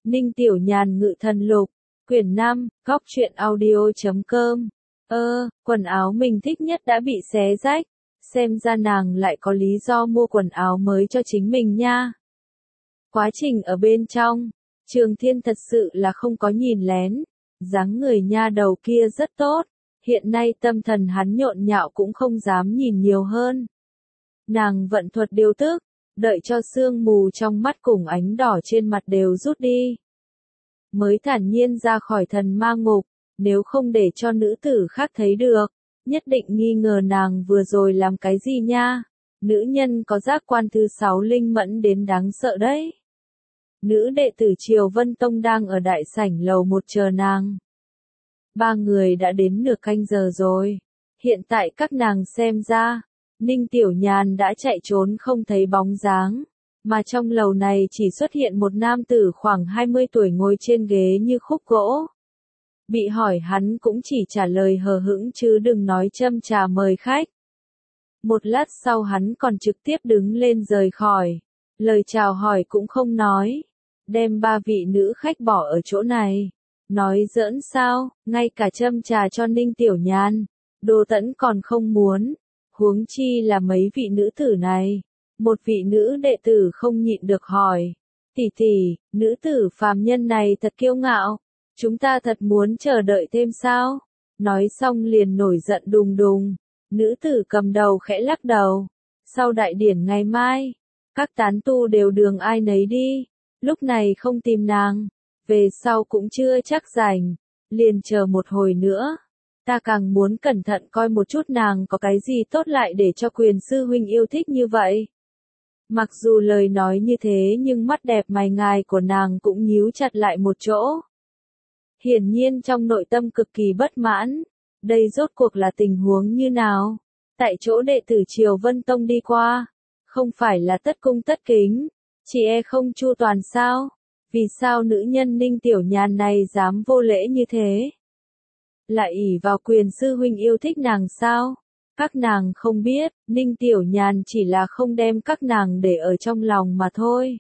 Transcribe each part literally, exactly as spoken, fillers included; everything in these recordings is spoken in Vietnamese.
Ninh Tiểu Nhàn ngự thần lục, quyển năm, góc truyện audio chấm com. Ơ, quần áo mình thích nhất đã bị xé rách, xem ra nàng lại có lý do mua quần áo mới cho chính mình nha. Quá trình ở bên trong, Trường Thiên thật sự là không có nhìn lén, dáng người nha đầu kia rất tốt, hiện nay tâm thần hắn nhộn nhạo cũng không dám nhìn nhiều hơn. Nàng vận thuật điều tức, đợi cho sương mù trong mắt cùng ánh đỏ trên mặt đều rút đi. Mới thản nhiên ra khỏi thần ma ngục, nếu không để cho nữ tử khác thấy được, nhất định nghi ngờ nàng vừa rồi làm cái gì nha. Nữ nhân có giác quan thứ sáu linh mẫn đến đáng sợ đấy. Nữ đệ tử Triều Vân Tông đang ở đại sảnh lầu một chờ nàng. Ba người đã đến nửa canh giờ rồi. Hiện tại các nàng xem ra, Ninh Tiểu Nhàn đã chạy trốn không thấy bóng dáng, mà trong lầu này chỉ xuất hiện một nam tử khoảng hai mươi tuổi ngồi trên ghế như khúc gỗ. Bị hỏi hắn cũng chỉ trả lời hờ hững chứ đừng nói châm trà mời khách. Một lát sau hắn còn trực tiếp đứng lên rời khỏi, lời chào hỏi cũng không nói, đem ba vị nữ khách bỏ ở chỗ này. Nói giỡn sao, ngay cả châm trà cho Ninh Tiểu Nhàn, Đồ Tẫn còn không muốn, huống chi là mấy vị nữ tử này. Một vị nữ đệ tử không nhịn được hỏi, tỷ tỷ, nữ tử phàm nhân này thật kiêu ngạo, chúng ta thật muốn chờ đợi thêm sao? Nói xong liền nổi giận đùng đùng, nữ tử cầm đầu khẽ lắc đầu, sau đại điển ngày mai, các tán tu đều đường ai nấy đi, lúc này không tìm nàng, về sau cũng chưa chắc rảnh, liền chờ một hồi nữa. Ta càng muốn cẩn thận coi một chút nàng có cái gì tốt lại để cho Quyền sư huynh yêu thích như vậy. Mặc dù lời nói như thế nhưng mắt đẹp mày ngài của nàng cũng nhíu chặt lại một chỗ. Hiển nhiên trong nội tâm cực kỳ bất mãn, đây rốt cuộc là tình huống như nào? Tại chỗ đệ tử Triều Vân Tông đi qua, không phải là tất cung tất kính, chỉ e không chu toàn sao? Vì sao nữ nhân Ninh Tiểu Nhàn này dám vô lễ như thế? Lại ỷ vào Quyền sư huynh yêu thích nàng sao? Các nàng không biết, Ninh Tiểu Nhàn chỉ là không đem các nàng để ở trong lòng mà thôi.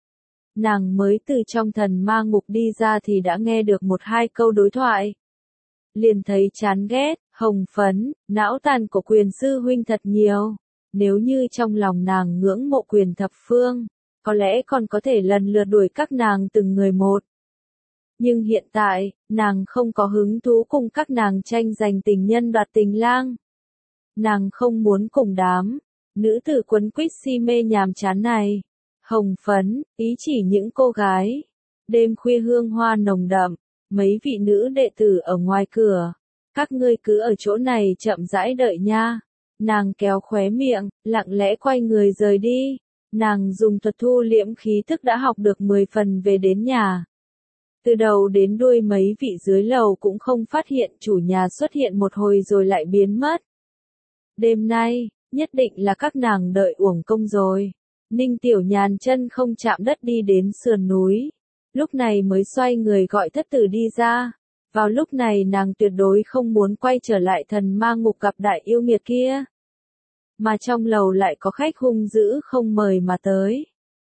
Nàng mới từ trong thần ma ngục đi ra thì đã nghe được một hai câu đối thoại. Liền thấy chán ghét, hồng phấn, não tàn của Quyền sư huynh thật nhiều. Nếu như trong lòng nàng ngưỡng mộ Quyền thập phương, có lẽ còn có thể lần lượt đuổi các nàng từng người một. Nhưng hiện tại, nàng không có hứng thú cùng các nàng tranh giành tình nhân đoạt tình lang. Nàng không muốn cùng đám nữ tử quấn quýt si mê nhàm chán này. Hồng phấn, ý chỉ những cô gái. Đêm khuya hương hoa nồng đậm, mấy vị nữ đệ tử ở ngoài cửa. Các ngươi cứ ở chỗ này chậm rãi đợi nha. Nàng kéo khóe miệng, lặng lẽ quay người rời đi. Nàng dùng thuật thu liễm khí thức đã học được mười phần về đến nhà. Từ đầu đến đuôi mấy vị dưới lầu cũng không phát hiện chủ nhà xuất hiện một hồi rồi lại biến mất. Đêm nay, nhất định là các nàng đợi uổng công rồi. Ninh Tiểu Nhàn chân không chạm đất đi đến sườn núi. Lúc này mới xoay người gọi thất tử đi ra. Vào lúc này nàng tuyệt đối không muốn quay trở lại thần ma ngục gặp đại yêu nghiệt kia. Mà trong lầu lại có khách hung dữ không mời mà tới.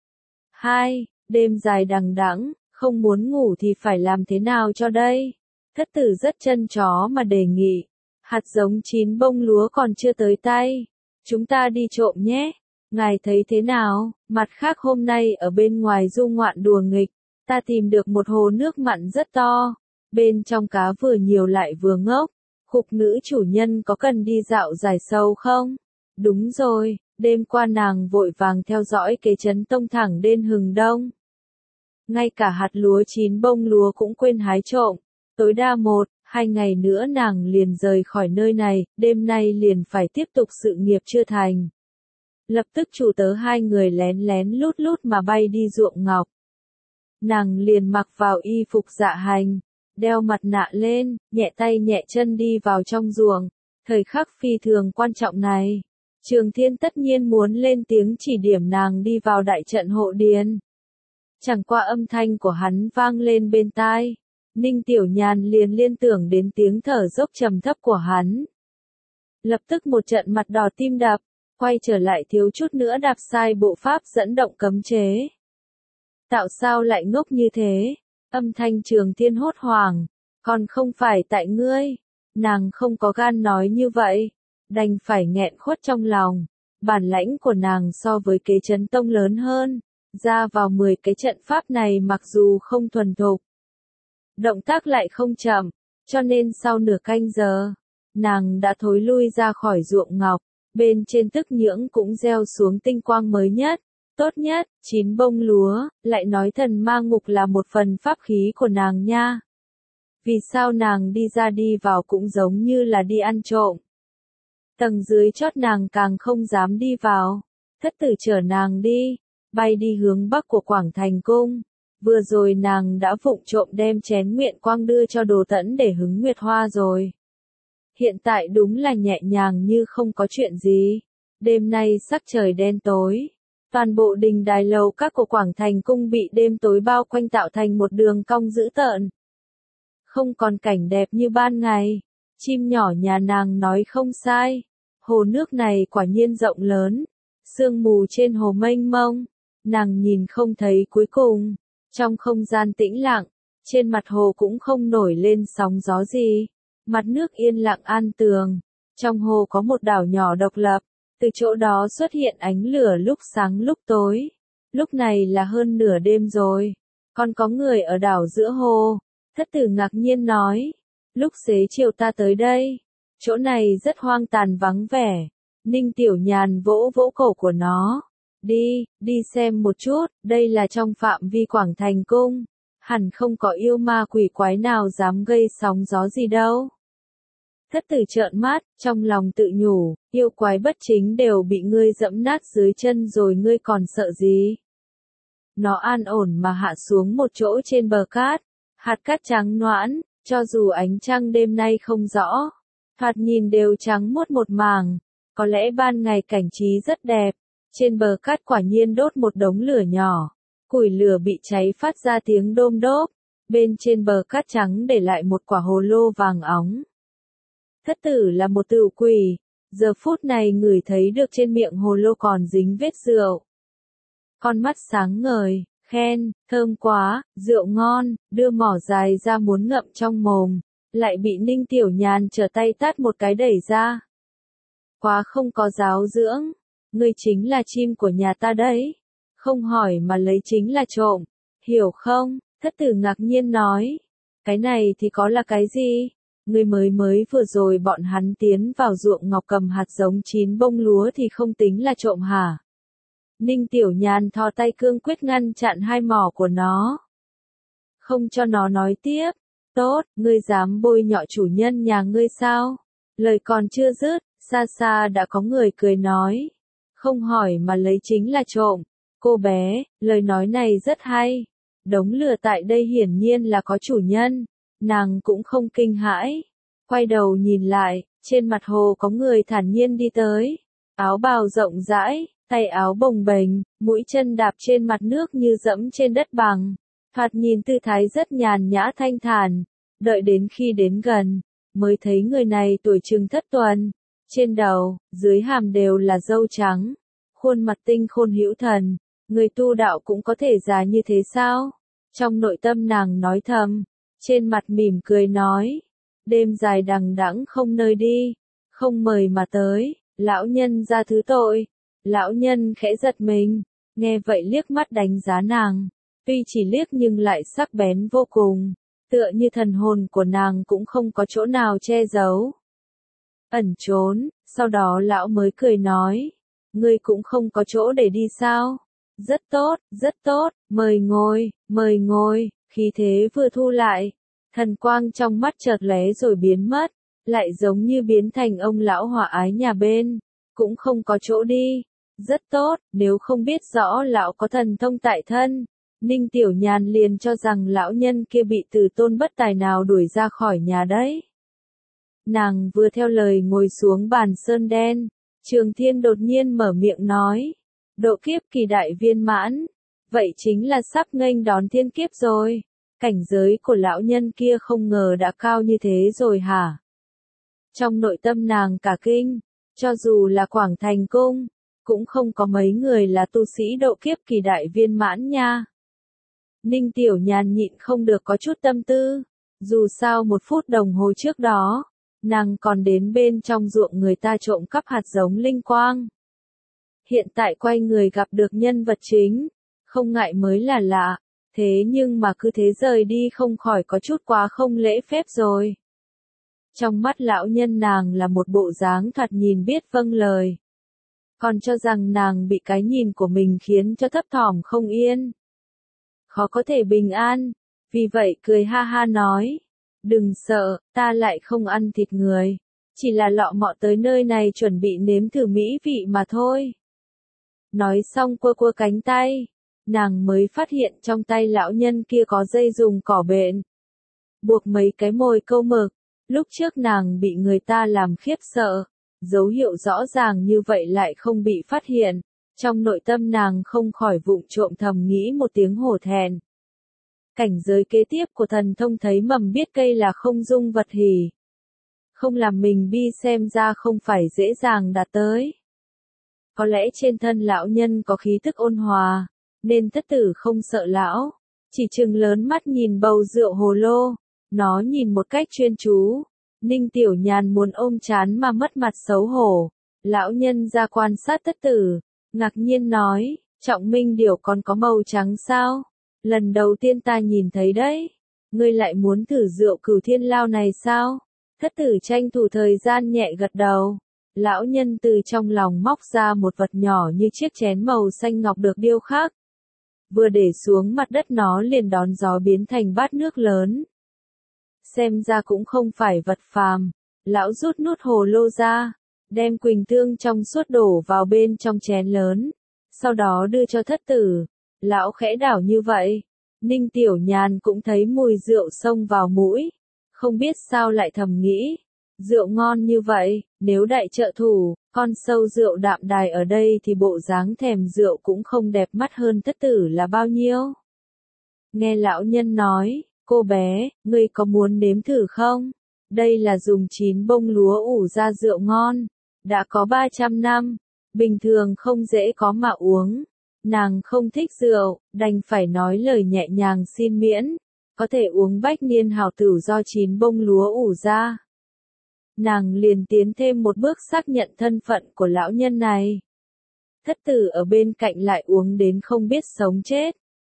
Hai, đêm dài đằng đẵng, không muốn ngủ thì phải làm thế nào cho đây? Thất tử rất chân chó mà đề nghị. Hạt giống chín bông lúa còn chưa tới tay. Chúng ta đi trộm nhé. Ngài thấy thế nào? Mặt khác hôm nay ở bên ngoài du ngoạn đùa nghịch, ta tìm được một hồ nước mặn rất to. Bên trong cá vừa nhiều lại vừa ngốc. Khục nữ chủ nhân có cần đi dạo giải sâu không? Đúng rồi, đêm qua nàng vội vàng theo dõi kế trấn tông thẳng đến hừng đông. Ngay cả hạt lúa chín bông lúa cũng quên hái trộm. Tối đa một, hai ngày nữa nàng liền rời khỏi nơi này, đêm nay liền phải tiếp tục sự nghiệp chưa thành. Lập tức chủ tớ hai người lén lén lút lút mà bay đi ruộng ngọc. Nàng liền mặc vào y phục dạ hành, đeo mặt nạ lên, nhẹ tay nhẹ chân đi vào trong ruộng. Thời khắc phi thường quan trọng này, Trường Thiên tất nhiên muốn lên tiếng chỉ điểm nàng đi vào đại trận hộ điền. Chẳng qua âm thanh của hắn vang lên bên tai, Ninh Tiểu Nhàn liền liên tưởng đến tiếng thở dốc trầm thấp của hắn. Lập tức một trận mặt đỏ tim đập, quay trở lại thiếu chút nữa đạp sai bộ pháp dẫn động cấm chế. Tạo sao lại ngốc như thế? Âm thanh Trường Thiên hốt hoảng, còn không phải tại ngươi. Nàng không có gan nói như vậy, đành phải nghẹn khuất trong lòng. Bản lãnh của nàng so với kế chấn tông lớn hơn, ra vào mười cái trận pháp này mặc dù không thuần thục, động tác lại không chậm, cho nên sau nửa canh giờ, nàng đã thối lui ra khỏi ruộng ngọc, bên trên tức nhưỡng cũng gieo xuống tinh quang mới nhất, tốt nhất, chín bông lúa, lại nói thần ma ngục là một phần pháp khí của nàng nha. Vì sao nàng đi ra đi vào cũng giống như là đi ăn trộm. Tầng dưới chót nàng càng không dám đi vào, thất tử chở nàng đi, bay đi hướng bắc của Quảng Thành Cung. Vừa rồi nàng đã vụng trộm đem chén nguyện quang đưa cho Đồ Tẫn để hứng nguyệt hoa rồi. Hiện tại đúng là nhẹ nhàng như không có chuyện gì. Đêm nay sắc trời đen tối, toàn bộ đình đài lầu các của Quảng Thành Cung bị đêm tối bao quanh tạo thành một đường cong dữ tợn. Không còn cảnh đẹp như ban ngày, chim nhỏ nhà nàng nói không sai, hồ nước này quả nhiên rộng lớn, sương mù trên hồ mênh mông, nàng nhìn không thấy cuối cùng. Trong không gian tĩnh lặng, trên mặt hồ cũng không nổi lên sóng gió gì, mặt nước yên lặng an tường, trong hồ có một đảo nhỏ độc lập, từ chỗ đó xuất hiện ánh lửa lúc sáng lúc tối, lúc này là hơn nửa đêm rồi, còn có người ở đảo giữa hồ, thất tử ngạc nhiên nói, lúc xế chiều ta tới đây, chỗ này rất hoang tàn vắng vẻ, Ninh Tiểu Nhàn vỗ vỗ cổ của nó. Đi, đi xem một chút, đây là trong phạm vi Quảng Thành Cung, hẳn không có yêu ma quỷ quái nào dám gây sóng gió gì đâu. Thất tử trợn mắt, trong lòng tự nhủ, yêu quái bất chính đều bị ngươi dẫm nát dưới chân rồi ngươi còn sợ gì. Nó an ổn mà hạ xuống một chỗ trên bờ cát, hạt cát trắng noãn, cho dù ánh trăng đêm nay không rõ, thoạt nhìn đều trắng muốt một màng, có lẽ ban ngày cảnh trí rất đẹp. Trên bờ cát quả nhiên đốt một đống lửa nhỏ, củi lửa bị cháy phát ra tiếng đôm đốp, bên trên bờ cát trắng để lại một quả hồ lô vàng óng. Thất tử là một tửu quỷ, giờ phút này ngửi thấy được trên miệng hồ lô còn dính vết rượu. Con mắt sáng ngời, khen, thơm quá, rượu ngon, đưa mỏ dài ra muốn ngậm trong mồm, lại bị Ninh Tiểu Nhàn trở tay tát một cái đẩy ra. Quá không có giáo dưỡng. Ngươi chính là chim của nhà ta đấy, không hỏi mà lấy chính là trộm, hiểu không? Thất tử ngạc nhiên nói, cái này thì có là cái gì? Ngươi mới mới vừa rồi bọn hắn tiến vào ruộng ngọc cầm hạt giống chín bông lúa thì không tính là trộm hả? Ninh Tiểu Nhàn thò tay cương quyết ngăn chặn hai mỏ của nó, không cho nó nói tiếp. Tốt, ngươi dám bôi nhọ chủ nhân nhà ngươi sao? Lời còn chưa dứt, xa xa đã có người cười nói. Không hỏi mà lấy chính là trộm. Cô bé, lời nói này rất hay. Đống lửa tại đây hiển nhiên là có chủ nhân. Nàng cũng không kinh hãi. Quay đầu nhìn lại, trên mặt hồ có người thản nhiên đi tới. Áo bào rộng rãi, tay áo bồng bềnh, mũi chân đạp trên mặt nước như dẫm trên đất bằng. Thoạt nhìn tư thái rất nhàn nhã thanh thản. Đợi đến khi đến gần, mới thấy người này tuổi chừng thất tuần. Trên đầu, dưới hàm đều là râu trắng, khuôn mặt tinh khôn hữu thần, người tu đạo cũng có thể già như thế sao? Trong nội tâm nàng nói thầm, trên mặt mỉm cười nói, đêm dài đằng đẵng không nơi đi, không mời mà tới, lão nhân ra thứ tội. Lão nhân khẽ giật mình, nghe vậy liếc mắt đánh giá nàng, tuy chỉ liếc nhưng lại sắc bén vô cùng, tựa như thần hồn của nàng cũng không có chỗ nào che giấu. Ẩn trốn, sau đó lão mới cười nói, ngươi cũng không có chỗ để đi sao? Rất tốt, rất tốt, mời ngồi, mời ngồi, khí thế vừa thu lại, thần quang trong mắt chợt lóe rồi biến mất, lại giống như biến thành ông lão hòa ái nhà bên, cũng không có chỗ đi. Rất tốt, nếu không biết rõ lão có thần thông tại thân, Ninh Tiểu Nhàn liền cho rằng lão nhân kia bị từ tôn bất tài nào đuổi ra khỏi nhà đấy. Nàng vừa theo lời ngồi xuống bàn sơn đen, Trường Thiên đột nhiên mở miệng nói, độ kiếp kỳ đại viên mãn, vậy chính là sắp nghênh đón thiên kiếp rồi, cảnh giới của lão nhân kia không ngờ đã cao như thế rồi hả? Trong nội tâm nàng cả kinh, cho dù là Quảng Thành Cung, cũng không có mấy người là tu sĩ độ kiếp kỳ đại viên mãn nha. Ninh Tiểu Nhàn nhịn không được có chút tâm tư. Dù sao một phút đồng hồ trước đó, nàng còn đến bên trong ruộng người ta trộm cắp hạt giống linh quang. Hiện tại quay người gặp được nhân vật chính, không ngại mới là lạ, thế nhưng mà cứ thế rời đi không khỏi có chút quá không lễ phép rồi. Trong mắt lão nhân nàng là một bộ dáng thoạt nhìn biết vâng lời. Còn cho rằng nàng bị cái nhìn của mình khiến cho thấp thỏm không yên. Khó có thể bình an, vì vậy cười ha ha nói. Đừng sợ, ta lại không ăn thịt người. Chỉ là lọ mọ tới nơi này chuẩn bị nếm thử mỹ vị mà thôi. Nói xong quơ quơ cánh tay, nàng mới phát hiện trong tay lão nhân kia có dây dùng cỏ bện. Buộc mấy cái mồi câu mực, lúc trước nàng bị người ta làm khiếp sợ, dấu hiệu rõ ràng như vậy lại không bị phát hiện, trong nội tâm nàng không khỏi vụng trộm thầm nghĩ một tiếng hổ thẹn. Cảnh giới kế tiếp của thần thông thấy mầm biết cây là không dung vật hỉ. Không làm mình bi xem ra không phải dễ dàng đạt tới. Có lẽ trên thân lão nhân có khí tức ôn hòa, nên thất tử không sợ lão, chỉ trừng lớn mắt nhìn bầu rượu hồ lô, nó nhìn một cách chuyên chú. Ninh Tiểu Nhàn muốn ôm chán mà mất mặt xấu hổ, lão nhân ra quan sát thất tử, ngạc nhiên nói, Trọng Minh điểu còn có màu trắng sao? Lần đầu tiên ta nhìn thấy đấy, ngươi lại muốn thử rượu Cửu Thiên Lao này sao? Thất tử tranh thủ thời gian nhẹ gật đầu. Lão nhân từ trong lòng móc ra một vật nhỏ như chiếc chén màu xanh ngọc được điêu khắc. Vừa để xuống mặt đất nó liền đón gió biến thành bát nước lớn. Xem ra cũng không phải vật phàm. Lão rút nút hồ lô ra, đem quỳnh tương trong suốt đổ vào bên trong chén lớn. Sau đó đưa cho thất tử. Lão khẽ đảo như vậy. Ninh Tiểu Nhàn cũng thấy mùi rượu xông vào mũi. Không biết sao lại thầm nghĩ. Rượu ngon như vậy, nếu đại trợ thủ, con sâu rượu đạm đài ở đây thì bộ dáng thèm rượu cũng không đẹp mắt hơn thất tử là bao nhiêu. Nghe lão nhân nói, cô bé, ngươi có muốn nếm thử không? Đây là dùng chín bông lúa ủ ra rượu ngon, đã có ba trăm năm, bình thường không dễ có mà uống. Nàng không thích rượu, đành phải nói lời nhẹ nhàng xin miễn, có thể uống bách niên hào tử do chín bông lúa ủ ra. Nàng liền tiến thêm một bước xác nhận thân phận của lão nhân này. Thất tử ở bên cạnh lại uống đến không biết sống chết.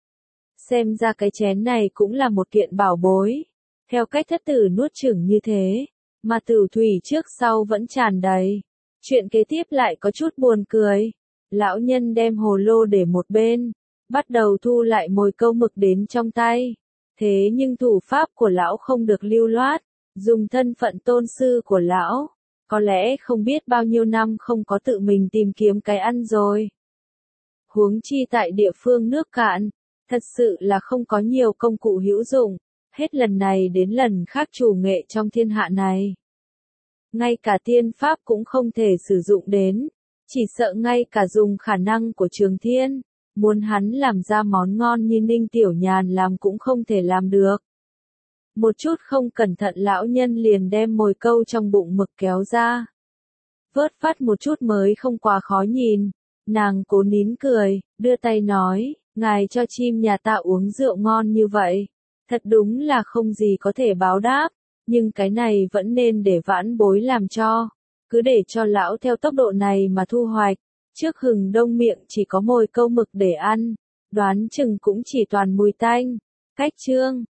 Xem ra cái chén này cũng là một kiện bảo bối. Theo cách thất tử nuốt chửng như thế, mà tử thủy trước sau vẫn tràn đầy. Chuyện kế tiếp lại có chút buồn cười. Lão nhân đem hồ lô để một bên, bắt đầu thu lại mồi câu mực đến trong tay. Thế nhưng thủ pháp của lão không được lưu loát. Dùng thân phận tôn sư của lão, có lẽ không biết bao nhiêu năm không có tự mình tìm kiếm cái ăn rồi. Huống chi tại địa phương nước cạn, thật sự là không có nhiều công cụ hữu dụng, hết lần này đến lần khác chủ nghệ trong thiên hạ này. Ngay cả tiên pháp cũng không thể sử dụng đến, chỉ sợ ngay cả dùng khả năng của Trường Thiên, muốn hắn làm ra món ngon như Ninh Tiểu Nhàn làm cũng không thể làm được. Một chút không cẩn thận lão nhân liền đem mồi câu trong bụng mực kéo ra. Vớt phát một chút mới không quá khó nhìn. Nàng cố nín cười, đưa tay nói, ngài cho chim nhà ta uống rượu ngon như vậy. Thật đúng là không gì có thể báo đáp, nhưng cái này vẫn nên để vãn bối làm cho. Cứ để cho lão theo tốc độ này mà thu hoạch. Trước hừng đông miệng chỉ có mồi câu mực để ăn, đoán chừng cũng chỉ toàn mùi tanh. Cách chương